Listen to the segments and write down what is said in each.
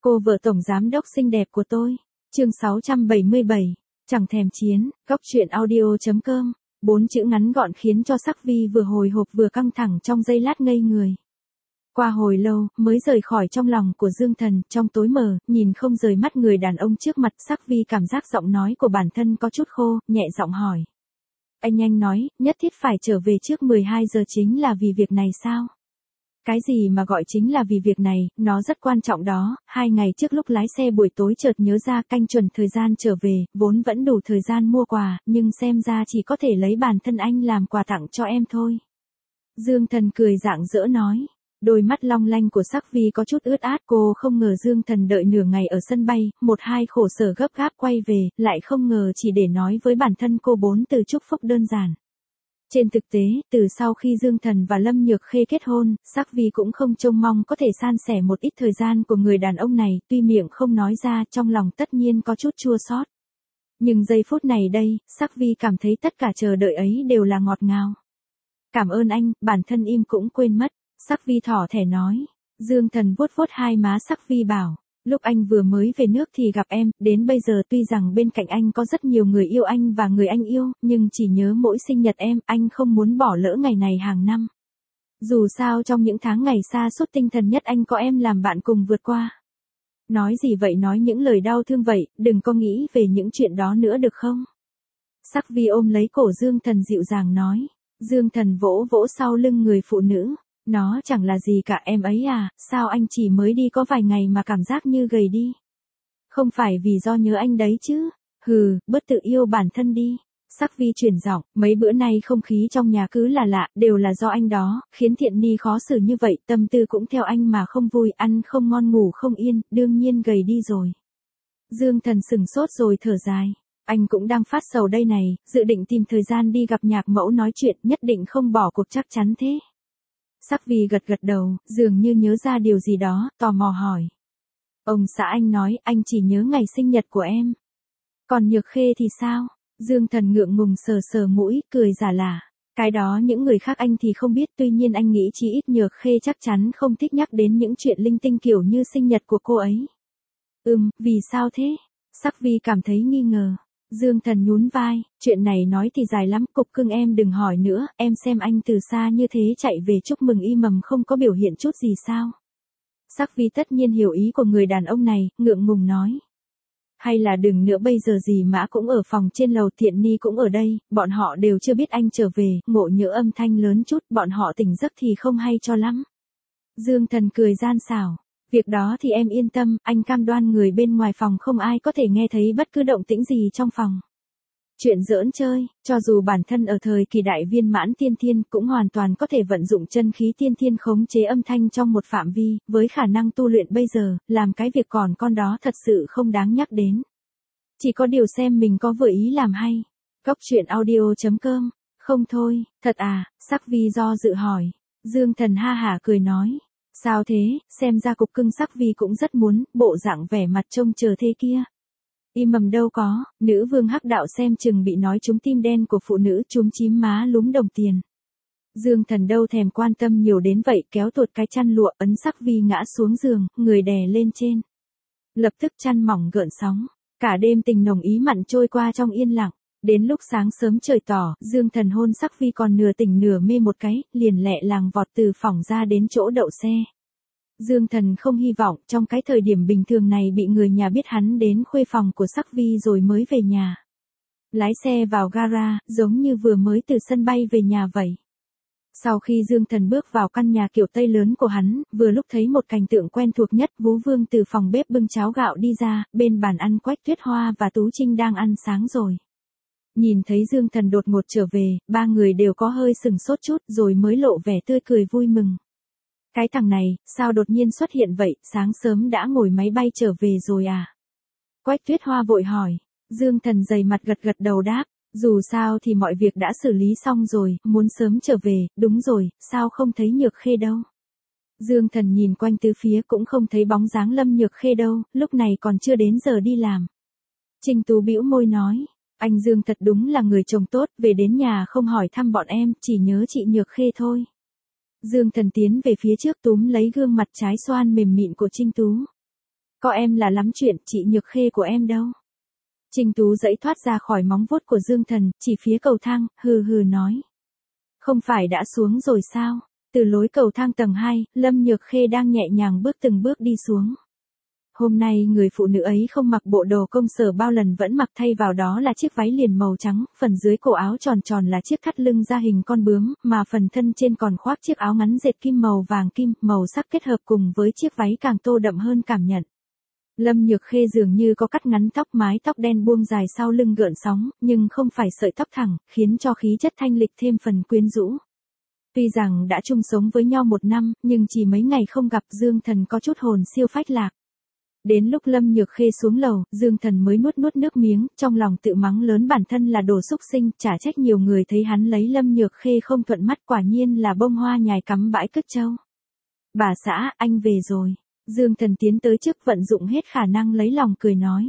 Cô vợ tổng giám đốc xinh đẹp của tôi. Chương 677. Chẳng thèm chiến. Góc truyện audio.com. 4 chữ ngắn gọn khiến cho Sắc Vi vừa hồi hộp vừa căng thẳng trong giây lát ngây người. Qua hồi lâu, mới rời khỏi trong lòng của Dương Thần, trong tối mờ, nhìn không rời mắt người đàn ông trước mặt. Sắc Vi cảm giác giọng nói của bản thân có chút khô, nhẹ giọng hỏi. Anh nhanh nói, nhất thiết phải trở về trước 12 giờ chính là vì việc này sao? Cái gì mà gọi chính là vì việc này, nó rất quan trọng đó. 2 ngày trước lúc lái xe buổi tối chợt nhớ ra canh chuẩn thời gian trở về, vốn vẫn đủ thời gian mua quà, nhưng xem ra chỉ có thể lấy bản thân anh làm quà tặng cho em thôi. Dương Thần cười rạng rỡ nói. Đôi mắt long lanh của Sắc Vi có chút ướt át, cô không ngờ Dương Thần đợi nửa ngày ở sân bay, 1-2 khổ sở gấp gáp quay về, lại không ngờ chỉ để nói với bản thân cô 4 từ chúc phúc đơn giản. Trên thực tế, từ sau khi Dương Thần và Lâm Nhược Khê kết hôn, Sắc Vi cũng không trông mong có thể san sẻ một ít thời gian của người đàn ông này, tuy miệng không nói ra, trong lòng tất nhiên có chút chua xót. Nhưng giây phút này đây, Sắc Vi cảm thấy tất cả chờ đợi ấy đều là ngọt ngào. Cảm ơn anh, bản thân im cũng quên mất. Sắc Vi thỏ thẻ nói. Dương Thần vuốt vuốt hai má Sắc Vi bảo. Lúc anh vừa mới về nước thì gặp em, đến bây giờ tuy rằng bên cạnh anh có rất nhiều người yêu anh và người anh yêu, nhưng chỉ nhớ mỗi sinh nhật em, anh không muốn bỏ lỡ ngày này hàng năm. Dù sao trong những tháng ngày xa suốt tinh thần nhất anh có em làm bạn cùng vượt qua. Nói gì vậy, nói những lời đau thương vậy, đừng có nghĩ về những chuyện đó nữa được không? Sắc Vi ôm lấy cổ Dương Thần dịu dàng nói. Dương Thần vỗ vỗ sau lưng người phụ nữ. Nó chẳng là gì cả em ấy à, sao anh chỉ mới đi có vài ngày mà cảm giác như gầy đi. Không phải vì do nhớ anh đấy chứ. Hừ, bớt tự yêu bản thân đi. Sắc Vi chuyển giọng, mấy bữa nay không khí trong nhà cứ là lạ, đều là do anh đó, khiến Thiện Ni khó xử như vậy, tâm tư cũng theo anh mà không vui, ăn không ngon ngủ không yên, đương nhiên gầy đi rồi. Dương Thần sừng sốt rồi thở dài. Anh cũng đang phát sầu đây này, dự định tìm thời gian đi gặp nhạc mẫu nói chuyện, nhất định không bỏ cuộc chắc chắn thế. Sắc Vi gật gật đầu, dường như nhớ ra điều gì đó, tò mò hỏi. Ông xã anh nói, anh chỉ nhớ ngày sinh nhật của em. Còn Nhược Khê thì sao? Dương Thần ngượng ngùng sờ sờ mũi, cười giả lả. Cái đó những người khác anh thì không biết, tuy nhiên anh nghĩ chí ít Nhược Khê chắc chắn không thích nhắc đến những chuyện linh tinh kiểu như sinh nhật của cô ấy. Vì sao thế? Sắc Vi cảm thấy nghi ngờ. Dương Thần nhún vai, chuyện này nói thì dài lắm, cục cưng em đừng hỏi nữa, em xem anh từ xa như thế chạy về chúc mừng y mầm không có biểu hiện chút gì sao. Sắc Vi tất nhiên hiểu ý của người đàn ông này, ngượng ngùng nói. Hay là đừng nữa, bây giờ dì Mã cũng ở phòng trên lầu, Thiện Ni cũng ở đây, bọn họ đều chưa biết anh trở về, ngộ nhỡ âm thanh lớn chút, bọn họ tỉnh giấc thì không hay cho lắm. Dương Thần cười gian xảo. Việc đó thì em yên tâm, anh cam đoan người bên ngoài phòng không ai có thể nghe thấy bất cứ động tĩnh gì trong phòng. Chuyện giỡn chơi, cho dù bản thân ở thời kỳ đại viên mãn tiên thiên cũng hoàn toàn có thể vận dụng chân khí tiên thiên khống chế âm thanh trong một phạm vi, với khả năng tu luyện bây giờ, làm cái việc còn con đó thật sự không đáng nhắc đến. Chỉ có điều xem mình có vừa ý làm hay. Góc truyện audio.com. Không thôi, thật à? Sắc Vi do dự hỏi. Dương Thần ha hả cười nói. Sao thế, xem ra cục cưng Sắc Vi cũng rất muốn, bộ dạng vẻ mặt trông chờ thế kia. Y mầm đâu có, nữ vương hắc đạo xem chừng bị nói trúng tim đen của phụ nữ, chúm chím má lúm đồng tiền. Dương Thần đâu thèm quan tâm nhiều đến vậy, kéo tuột cái chăn lụa, ấn Sắc Vi ngã xuống giường, người đè lên trên. Lập tức chăn mỏng gợn sóng, cả đêm tình nồng ý mặn trôi qua trong yên lặng. Đến lúc sáng sớm trời tỏ, Dương Thần hôn Sắc Vi còn nửa tỉnh nửa mê một cái, liền lẹ làng vọt từ phòng ra đến chỗ đậu xe. Dương Thần không hy vọng trong cái thời điểm bình thường này bị người nhà biết hắn đến khuê phòng của Sắc Vi rồi mới về nhà. Lái xe vào gara, giống như vừa mới từ sân bay về nhà vậy. Sau khi Dương Thần bước vào căn nhà kiểu Tây lớn của hắn, vừa lúc thấy một cảnh tượng quen thuộc nhất, Vũ Vương từ phòng bếp bưng cháo gạo đi ra, bên bàn ăn Quách Tuyết Hoa và Tú Trinh đang ăn sáng rồi. Nhìn thấy Dương Thần đột ngột trở về, ba người đều có hơi sừng sốt chút rồi mới lộ vẻ tươi cười vui mừng. Cái thằng này, sao đột nhiên xuất hiện vậy, sáng sớm đã ngồi máy bay trở về rồi à? Quách Tuyết Hoa vội hỏi. Dương Thần dày mặt gật gật đầu đáp, dù sao thì mọi việc đã xử lý xong rồi, muốn sớm trở về, đúng rồi, sao không thấy Nhược Khê đâu? Dương Thần nhìn quanh tứ phía cũng không thấy bóng dáng Lâm Nhược Khê đâu, lúc này còn chưa đến giờ đi làm. Trình Tú bĩu môi nói. Anh Dương thật đúng là người chồng tốt, về đến nhà không hỏi thăm bọn em, chỉ nhớ chị Nhược Khê thôi. Dương Thần tiến về phía trước túm lấy gương mặt trái xoan mềm mịn của Trinh Tú. Có em là lắm chuyện, chị Nhược Khê của em đâu? Trình Tú giãy thoát ra khỏi móng vuốt của Dương Thần, chỉ phía cầu thang, hừ hừ nói. Không phải đã xuống rồi sao? Từ lối cầu thang tầng 2, Lâm Nhược Khê đang nhẹ nhàng bước từng bước đi xuống. Hôm nay người phụ nữ ấy không mặc bộ đồ công sở bao lần vẫn mặc, thay vào đó là chiếc váy liền màu trắng, phần dưới cổ áo tròn tròn là chiếc thắt lưng da hình con bướm, mà phần thân trên còn khoác chiếc áo ngắn dệt kim màu vàng kim, màu sắc kết hợp cùng với chiếc váy càng tô đậm hơn cảm nhận. Lâm Nhược Khê dường như có cắt ngắn tóc, mái tóc đen buông dài sau lưng gợn sóng, nhưng không phải sợi tóc thẳng, khiến cho khí chất thanh lịch thêm phần quyến rũ. Tuy rằng đã chung sống với nhau 1 năm, nhưng chỉ mấy ngày không gặp, Dương Thần có chút hồn siêu phách lạc. Đến lúc Lâm Nhược Khê xuống lầu, Dương Thần mới nuốt nước miếng, trong lòng tự mắng lớn bản thân là đồ xúc sinh, chả trách nhiều người thấy hắn lấy Lâm Nhược Khê không thuận mắt, quả nhiên là bông hoa nhài cắm bãi cất trâu. Bà xã, anh về rồi. Dương Thần tiến tới trước, vận dụng hết khả năng lấy lòng cười nói.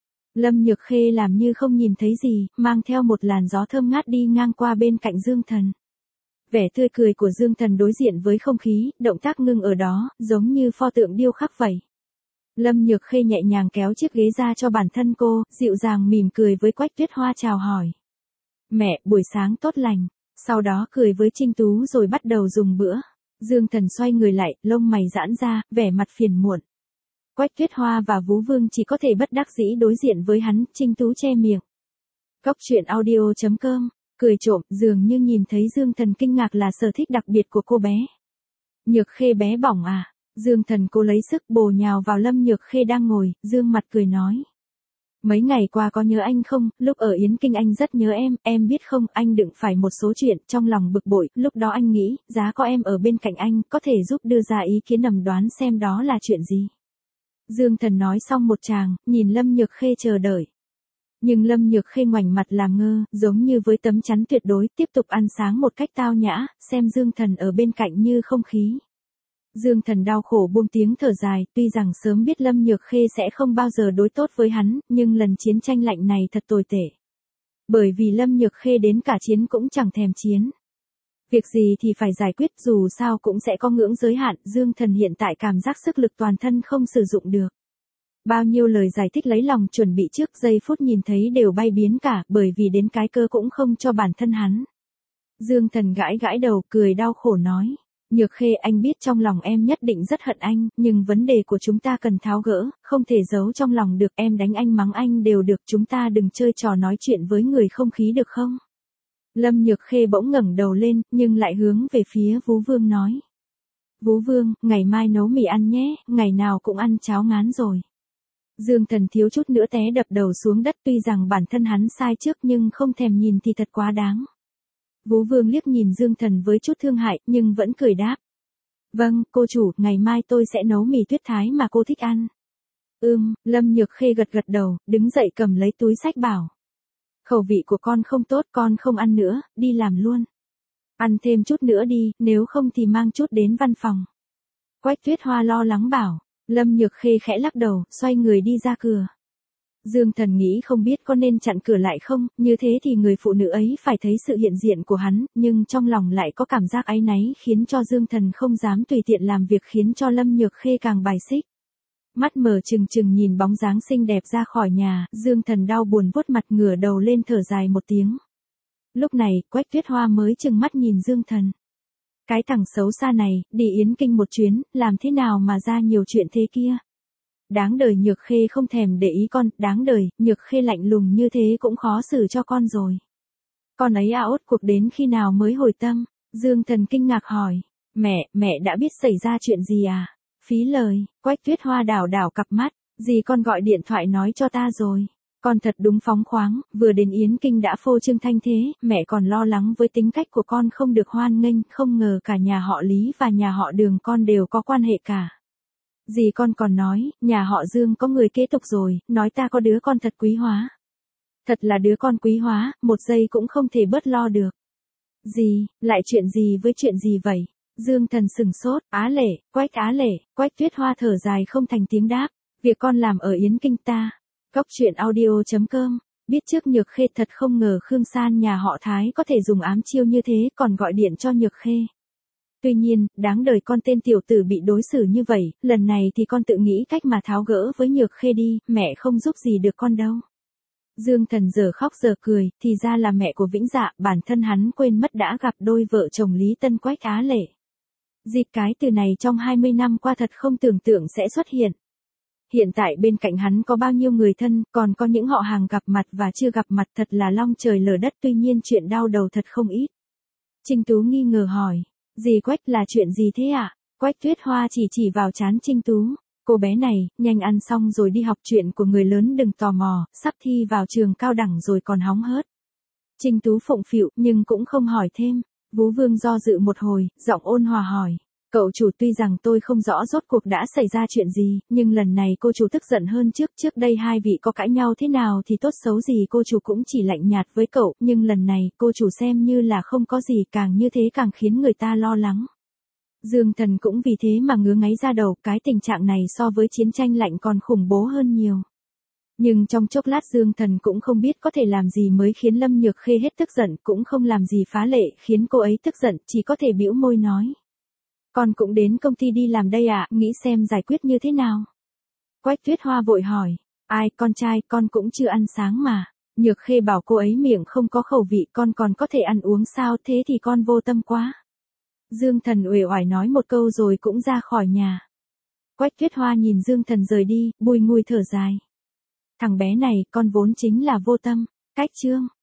Lâm Nhược Khê làm như không nhìn thấy gì, mang theo một làn gió thơm ngát đi ngang qua bên cạnh Dương Thần. Vẻ tươi cười của Dương Thần đối diện với không khí, động tác ngưng ở đó, giống như pho tượng điêu khắc vậy. Lâm Nhược Khê nhẹ nhàng kéo chiếc ghế ra cho bản thân cô, dịu dàng mỉm cười với Quách Tuyết Hoa chào hỏi. Mẹ, buổi sáng tốt lành. Sau đó cười với Trinh Tú rồi bắt đầu dùng bữa. Dương Thần xoay người lại, lông mày giãn ra, vẻ mặt phiền muộn. Quách Tuyết Hoa và Vú Vương chỉ có thể bất đắc dĩ đối diện với hắn, Trinh Tú che miệng. Cóc truyện audio.com, cười trộm, dường như nhìn thấy Dương Thần kinh ngạc là sở thích đặc biệt của cô bé. Nhược Khê bé bỏng à? Dương Thần cố lấy sức bổ nhào vào Lâm Nhược Khê đang ngồi, dương mặt cười nói. Mấy ngày qua có nhớ anh không, lúc ở Yến Kinh anh rất nhớ em biết không, anh đựng phải một số chuyện, trong lòng bực bội, lúc đó anh nghĩ, giá có em ở bên cạnh anh, có thể giúp đưa ra ý kiến nằm đoán xem đó là chuyện gì. Dương Thần nói xong một tràng, nhìn Lâm Nhược Khê chờ đợi. Nhưng Lâm Nhược Khê ngoảnh mặt làm ngơ, giống như với tấm chắn tuyệt đối, tiếp tục ăn sáng một cách tao nhã, xem Dương Thần ở bên cạnh như không khí. Dương Thần đau khổ buông tiếng thở dài, tuy rằng sớm biết Lâm Nhược Khê sẽ không bao giờ đối tốt với hắn, nhưng lần chiến tranh lạnh này thật tồi tệ. Bởi vì Lâm Nhược Khê đến cả chiến cũng chẳng thèm chiến. Việc gì thì phải giải quyết, dù sao cũng sẽ có ngưỡng giới hạn, Dương Thần hiện tại cảm giác sức lực toàn thân không sử dụng được. Bao nhiêu lời giải thích lấy lòng chuẩn bị trước giây phút nhìn thấy đều bay biến cả, bởi vì đến cái cơ cũng không cho bản thân hắn. Dương Thần gãi gãi đầu, cười đau khổ nói. Nhược Khê, anh biết trong lòng em nhất định rất hận anh, nhưng vấn đề của chúng ta cần tháo gỡ, không thể giấu trong lòng được, em đánh anh mắng anh đều được, chúng ta đừng chơi trò nói chuyện với người không khí được không? Lâm Nhược Khê bỗng ngẩng đầu lên, nhưng lại hướng về phía Vú Vương nói. Vú Vương, ngày mai nấu mì ăn nhé, ngày nào cũng ăn cháo ngán rồi. Dương Thần thiếu chút nữa té đập đầu xuống đất, tuy rằng bản thân hắn sai trước nhưng không thèm nhìn thì thật quá đáng. Vú Vương liếc nhìn Dương Thần với chút thương hại, nhưng vẫn cười đáp. Vâng, cô chủ, ngày mai tôi sẽ nấu mì tuyết thái mà cô thích ăn. Lâm Nhược Khê gật gật đầu, đứng dậy cầm lấy túi xách bảo. Khẩu vị của con không tốt, con không ăn nữa, đi làm luôn. Ăn thêm chút nữa đi, nếu không thì mang chút đến văn phòng. Quách Tuyết Hoa lo lắng bảo. Lâm Nhược Khê khẽ lắc đầu, xoay người đi ra cửa. Dương Thần nghĩ không biết có nên chặn cửa lại không, như thế thì người phụ nữ ấy phải thấy sự hiện diện của hắn, nhưng trong lòng lại có cảm giác áy náy khiến cho Dương Thần không dám tùy tiện làm việc, khiến cho Lâm Nhược Khê càng bài xích. Mắt mở trừng trừng nhìn bóng dáng xinh đẹp ra khỏi nhà, Dương Thần đau buồn vuốt mặt, ngửa đầu lên thở dài một tiếng. Lúc này, Quách Tuyết Hoa mới trừng mắt nhìn Dương Thần. Cái thằng xấu xa này, đi Yến Kinh một chuyến, làm thế nào mà ra nhiều chuyện thế kia? Đáng đời Nhược Khê không thèm để ý con, đáng đời, Nhược Khê lạnh lùng như thế cũng khó xử cho con rồi. Con ấy ốt cuộc đến khi nào mới hồi tâm? Dương Thần kinh ngạc hỏi. Mẹ đã biết xảy ra chuyện gì à? Phí lời, Quách Tuyết Hoa đảo đảo cặp mắt, dì con gọi điện thoại nói cho ta rồi. Con thật đúng phóng khoáng, vừa đến Yến Kinh đã phô trương thanh thế, mẹ còn lo lắng với tính cách của con không được hoan nghênh, không ngờ cả nhà họ Lý và nhà họ Đường con đều có quan hệ cả. Dì con còn nói, nhà họ Dương có người kế tục rồi, nói ta có đứa con thật quý hóa. Thật là đứa con quý hóa, một giây cũng không thể bớt lo được. Dì, lại chuyện gì với chuyện gì vậy? Dương Thần sừng sốt, Á Lệ, Quách Tuyết Hoa thở dài không thành tiếng đáp. Việc con làm ở Yến Kinh ta. Cóc truyện audio.com, biết trước Nhược Khê, thật không ngờ Khương San nhà họ Thái có thể dùng ám chiêu như thế, còn gọi điện cho Nhược Khê. Tuy nhiên, đáng đời con tên tiểu tử bị đối xử như vậy, lần này thì con tự nghĩ cách mà tháo gỡ với Nhược Khê đi, mẹ không giúp gì được con đâu. Dương Thần giờ khóc giờ cười, thì ra là mẹ của Vĩnh Dạ, bản thân hắn quên mất đã gặp đôi vợ chồng Lý Tân Quách Á Lệ. Dịp cái từ này trong 20 năm qua thật không tưởng tượng sẽ xuất hiện. Hiện tại bên cạnh hắn có bao nhiêu người thân, còn có những họ hàng gặp mặt và chưa gặp mặt, thật là long trời lở đất, tuy nhiên chuyện đau đầu thật không ít. Trinh Tú nghi ngờ hỏi, dì Quách là chuyện gì thế ạ? Quách Tuyết Hoa chỉ vào trán Trinh Tú. Cô bé này, nhanh ăn xong rồi đi học, chuyện của người lớn đừng tò mò, sắp thi vào trường cao đẳng rồi còn hóng hớt. Trinh Tú phụng phịu nhưng cũng không hỏi thêm. Vú Vương do dự một hồi, giọng ôn hòa hỏi. Cậu chủ, tuy rằng tôi không rõ rốt cuộc đã xảy ra chuyện gì, nhưng lần này cô chủ tức giận hơn trước đây hai vị có cãi nhau thế nào thì tốt xấu gì cô chủ cũng chỉ lạnh nhạt với cậu, nhưng lần này cô chủ xem như là không có gì, càng như thế càng khiến người ta lo lắng. Dương Thần cũng vì thế mà ngứa ngáy da đầu, cái tình trạng này so với chiến tranh lạnh còn khủng bố hơn nhiều. Nhưng trong chốc lát Dương Thần cũng không biết có thể làm gì mới khiến Lâm Nhược Khê hết tức giận, cũng không làm gì phá lệ khiến cô ấy tức giận, chỉ có thể bĩu môi nói. Con cũng đến công ty đi làm đây ạ, nghĩ xem giải quyết như thế nào. Quách Tuyết Hoa vội hỏi, ai, con trai, con cũng chưa ăn sáng mà. Nhược Khê bảo cô ấy miệng không có khẩu vị, con còn có thể ăn uống sao, thế thì con vô tâm quá. Dương Thần uể oải nói một câu rồi cũng ra khỏi nhà. Quách Tuyết Hoa nhìn Dương Thần rời đi, bùi ngùi thở dài. Thằng bé này, con vốn chính là vô tâm. Cách chương